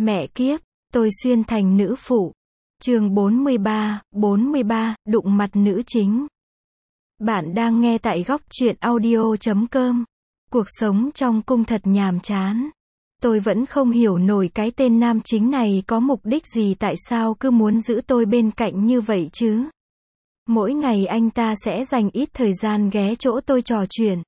Mẹ kiếp, tôi xuyên thành nữ phụ. Chương 43, đụng mặt nữ chính. Bạn đang nghe tại góc truyện audio.com. Cuộc sống trong cung thật nhàm chán. Tôi vẫn không hiểu nổi cái tên nam chính này có mục đích gì, tại sao cứ muốn giữ tôi bên cạnh như vậy chứ. Mỗi ngày anh ta sẽ dành ít thời gian ghé chỗ tôi trò chuyện.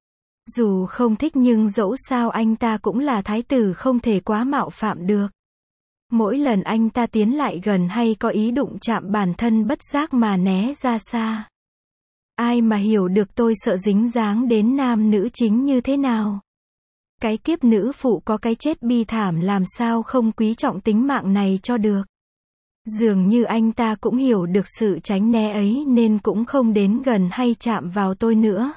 Dù không thích nhưng dẫu sao anh ta cũng là thái tử, không thể quá mạo phạm được. Mỗi lần anh ta tiến lại gần hay có ý đụng chạm, bản thân bất giác mà né ra xa. Ai mà hiểu được tôi sợ dính dáng đến nam nữ chính như thế nào. Cái kiếp nữ phụ có cái chết bi thảm, làm sao không quý trọng tính mạng này cho được. Dường như anh ta cũng hiểu được sự tránh né ấy nên cũng không đến gần hay chạm vào tôi nữa.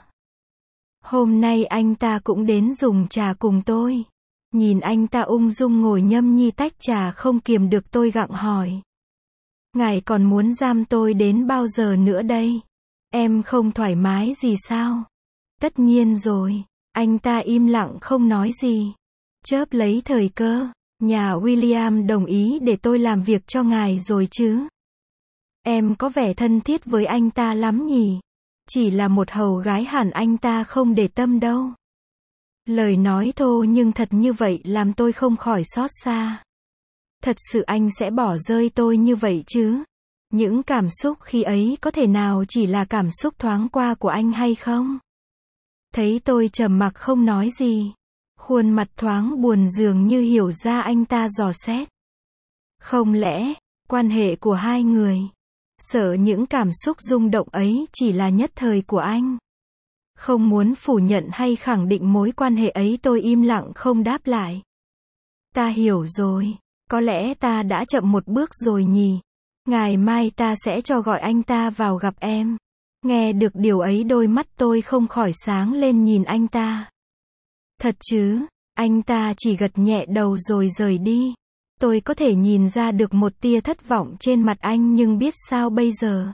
Hôm nay anh ta cũng đến dùng trà cùng tôi. Nhìn anh ta ung dung ngồi nhâm nhi tách trà, không kiềm được tôi gặng hỏi. Ngài còn muốn giam tôi đến bao giờ nữa đây? Em không thoải mái gì sao? Tất nhiên rồi. Anh ta im lặng không nói gì. Chớp lấy thời cơ. Nhà William đồng ý để tôi làm việc cho ngài rồi chứ? Em có vẻ thân thiết với anh ta lắm nhỉ? Chỉ là một hầu gái hẳn anh ta không để tâm đâu. Lời nói thô nhưng thật như vậy làm tôi không khỏi xót xa. Thật sự anh sẽ bỏ rơi tôi như vậy chứ? Những cảm xúc khi ấy có thể nào chỉ là cảm xúc thoáng qua của anh hay không? Thấy tôi trầm mặc không nói gì. Khuôn mặt thoáng buồn dường như hiểu ra anh ta dò xét. Không lẽ, quan hệ của hai người, sợ những cảm xúc rung động ấy chỉ là nhất thời của anh? Không muốn phủ nhận hay khẳng định mối quan hệ ấy, tôi im lặng không đáp lại. Ta hiểu rồi. Có lẽ ta đã chậm một bước rồi nhỉ. Ngày mai ta sẽ cho gọi anh ta vào gặp em. Nghe được điều ấy, đôi mắt tôi không khỏi sáng lên nhìn anh ta. Thật chứ? Anh ta chỉ gật nhẹ đầu rồi rời đi. Tôi có thể nhìn ra được một tia thất vọng trên mặt anh, nhưng biết sao bây giờ.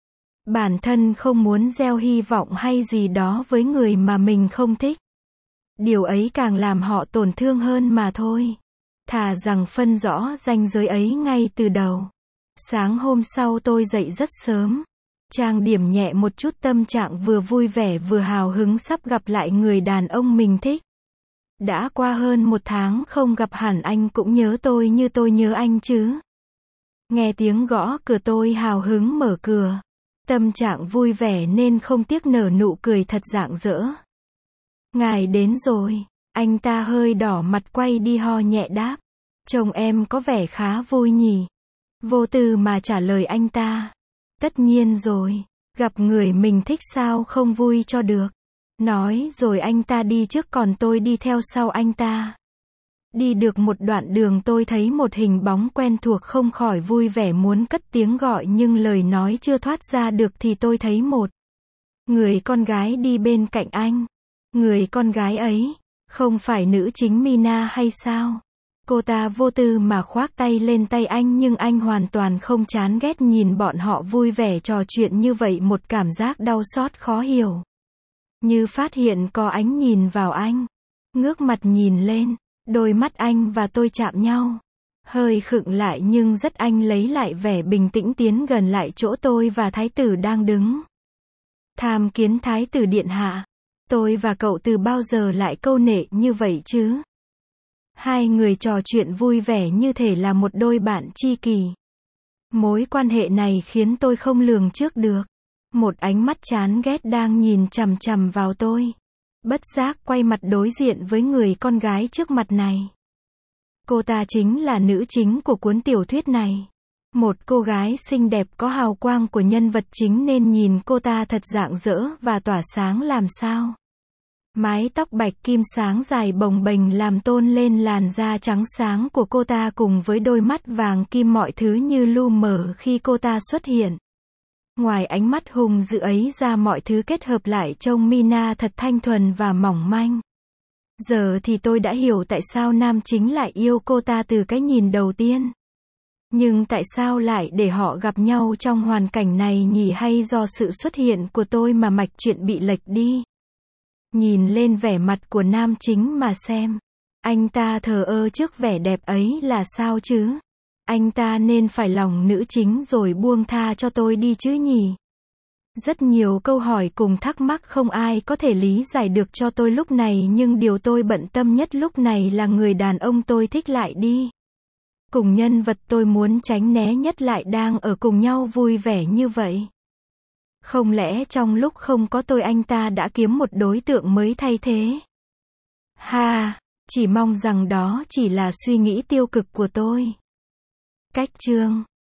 Bản thân không muốn gieo hy vọng hay gì đó với người mà mình không thích. Điều ấy càng làm họ tổn thương hơn mà thôi. Thà rằng phân rõ ranh giới ấy ngay từ đầu. Sáng hôm sau tôi dậy rất sớm. Trang điểm nhẹ một chút, tâm trạng vừa vui vẻ vừa hào hứng sắp gặp lại người đàn ông mình thích. Đã qua hơn 1 tháng không gặp, hẳn anh cũng nhớ tôi như tôi nhớ anh chứ. Nghe tiếng gõ cửa, tôi hào hứng mở cửa. Tâm trạng vui vẻ nên không tiếc nở nụ cười thật rạng rỡ. Ngài đến rồi. Anh ta hơi đỏ mặt quay đi ho nhẹ đáp. Chồng em có vẻ khá vui nhỉ? Vô tư mà trả lời anh ta. Tất nhiên rồi. Gặp người mình thích sao không vui cho được. Nói rồi anh ta đi trước, còn tôi đi theo sau anh ta. Đi được một đoạn đường tôi thấy một hình bóng quen thuộc, không khỏi vui vẻ muốn cất tiếng gọi, nhưng lời nói chưa thoát ra được thì tôi thấy một người con gái đi bên cạnh anh. Người con gái ấy, không phải nữ chính Mina hay sao? Cô ta vô tư mà khoác tay lên tay anh, nhưng anh hoàn toàn không chán ghét nhìn bọn họ vui vẻ trò chuyện như vậy, một cảm giác đau xót khó hiểu. Như phát hiện có ánh nhìn vào anh. Ngước mặt nhìn lên. Đôi mắt anh và tôi chạm nhau. Hơi khựng lại nhưng rất anh lấy lại vẻ bình tĩnh, tiến gần lại chỗ tôi và thái tử đang đứng. Tham kiến thái tử điện hạ. Tôi và cậu từ bao giờ lại câu nệ như vậy chứ? Hai người trò chuyện vui vẻ như thể là một đôi bạn tri kỷ. Mối quan hệ này khiến tôi không lường trước được. Một ánh mắt chán ghét đang nhìn chằm chằm vào tôi. Bất giác quay mặt đối diện với người con gái trước mặt này. Cô ta chính là nữ chính của cuốn tiểu thuyết này. Một cô gái xinh đẹp có hào quang của nhân vật chính nên nhìn cô ta thật rạng rỡ và tỏa sáng làm sao. Mái tóc bạch kim sáng dài bồng bềnh làm tôn lên làn da trắng sáng của cô ta, cùng với đôi mắt vàng kim, mọi thứ như lu mờ khi cô ta xuất hiện. Ngoài ánh mắt hùng dữ ấy ra, mọi thứ kết hợp lại trông Mina thật thanh thuần và mỏng manh. Giờ thì tôi đã hiểu tại sao nam chính lại yêu cô ta từ cái nhìn đầu tiên. Nhưng tại sao lại để họ gặp nhau trong hoàn cảnh này nhỉ? Hay do sự xuất hiện của tôi mà mạch chuyện bị lệch đi? Nhìn lên vẻ mặt của nam chính mà xem. Anh ta thờ ơ trước vẻ đẹp ấy là sao chứ? Anh ta nên phải lòng nữ chính rồi buông tha cho tôi đi chứ nhỉ? Rất nhiều câu hỏi cùng thắc mắc không ai có thể lý giải được cho tôi lúc này, nhưng điều tôi bận tâm nhất lúc này là người đàn ông tôi thích lại đi. Cùng nhân vật tôi muốn tránh né nhất lại đang ở cùng nhau vui vẻ như vậy. Không lẽ trong lúc không có tôi anh ta đã kiếm một đối tượng mới thay thế? Ha, chỉ mong rằng đó chỉ là suy nghĩ tiêu cực của tôi. Cách chương